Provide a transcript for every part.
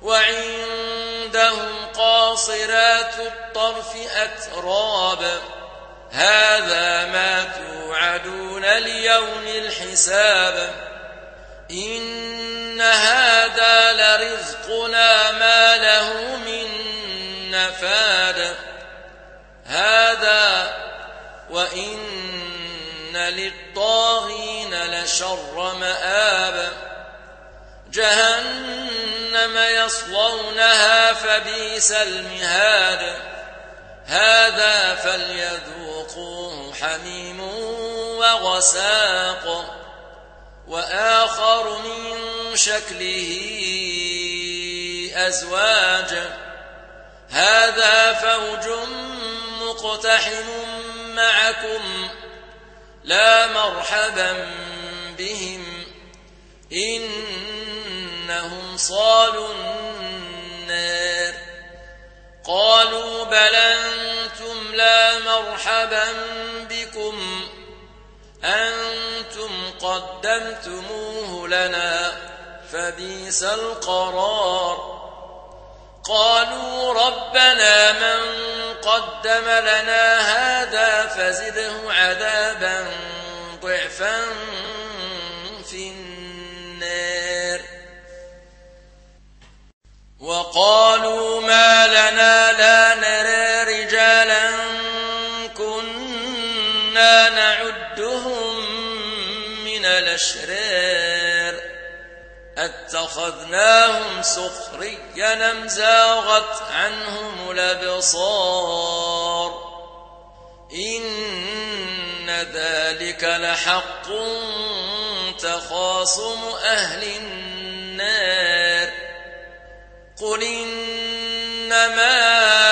وعندهم قاصرات الطرف أتراب هذا ما توعدون ليوم الحساب إن هذا لرزقنا ما له من نفاد هذا وإن للطاغين لشر مآب جهنم يصلونها فبئس المهاد هذا فليذوقوه حميم وغساق وآخر من شكله أزواج هذا فوج مقتحم معكم لا مرحبا بهم إنهم صالوا النار قالوا بل أنتم لا مرحبا بكم أنتم قدمتموه لنا فبئس القرار قالوا ربنا من قدم لنا هذا فزده عذابا ضعفا في النار وقالوا ما لنا لا نرى رجالا كنا نعدهم من الأشرار اتخذناهم سخريا أم زاغت عنهم الأبصار إن ذلك لحق تخاصم أهل النار قل إنما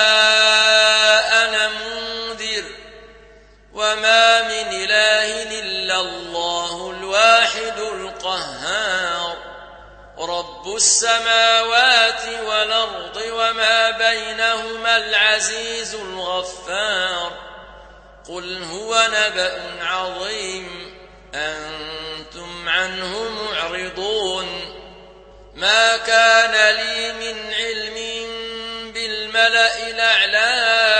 أنا منذر وما من إله إلا الله الواحد القهار رب السماوات والأرض وما بينهما العزيز الغفار قل هو نبأ عظيم أنتم عنه معرضون ما كان لي من علم بالملأ الأعلى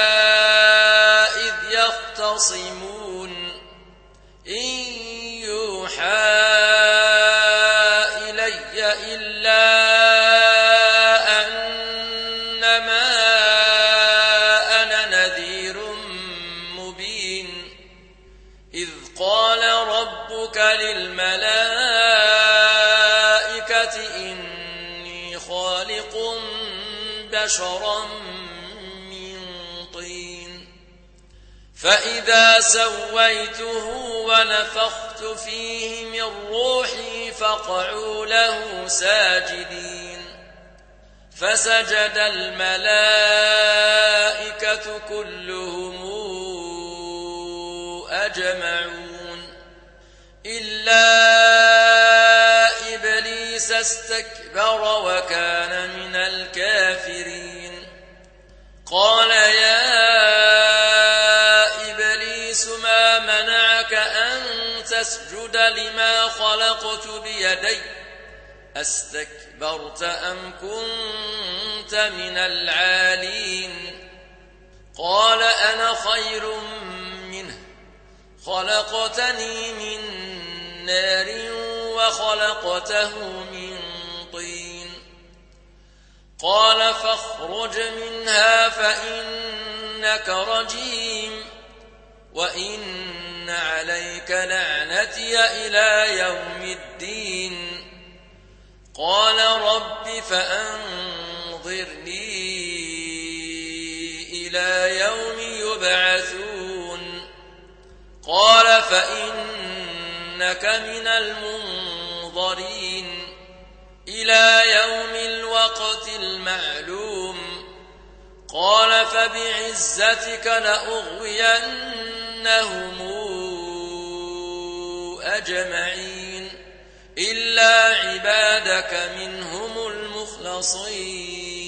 إذ يختصمون إن يوحى إلي إلا أنما أنا نذير مبين إذ قال ربك للملائكة إني خالق بشرا من طين فإذا سويته ونفخت فيه من روحي فقعوا له ساجدين فسجد الملائكة كلهم أجمعون إلا إبليس استكبر وكان من الكافرين قال يا إبليس ما منعك أن تسجد لما خلقت بيدي أستكبرت أم كنت من العالين قال أنا خير منه خلقتني من نار وخلقته من طين قال فاخرج منها فإنك رجيم وإن عليك لعنتي إلى يوم الدين قال رب فأنظرني إلى يوم يبعثون قال فإنك من المنظرين إلى يوم الوقت المعلوم قال فبعزتك لأغوينهم أجمعين إلا عبادك منهم المخلصين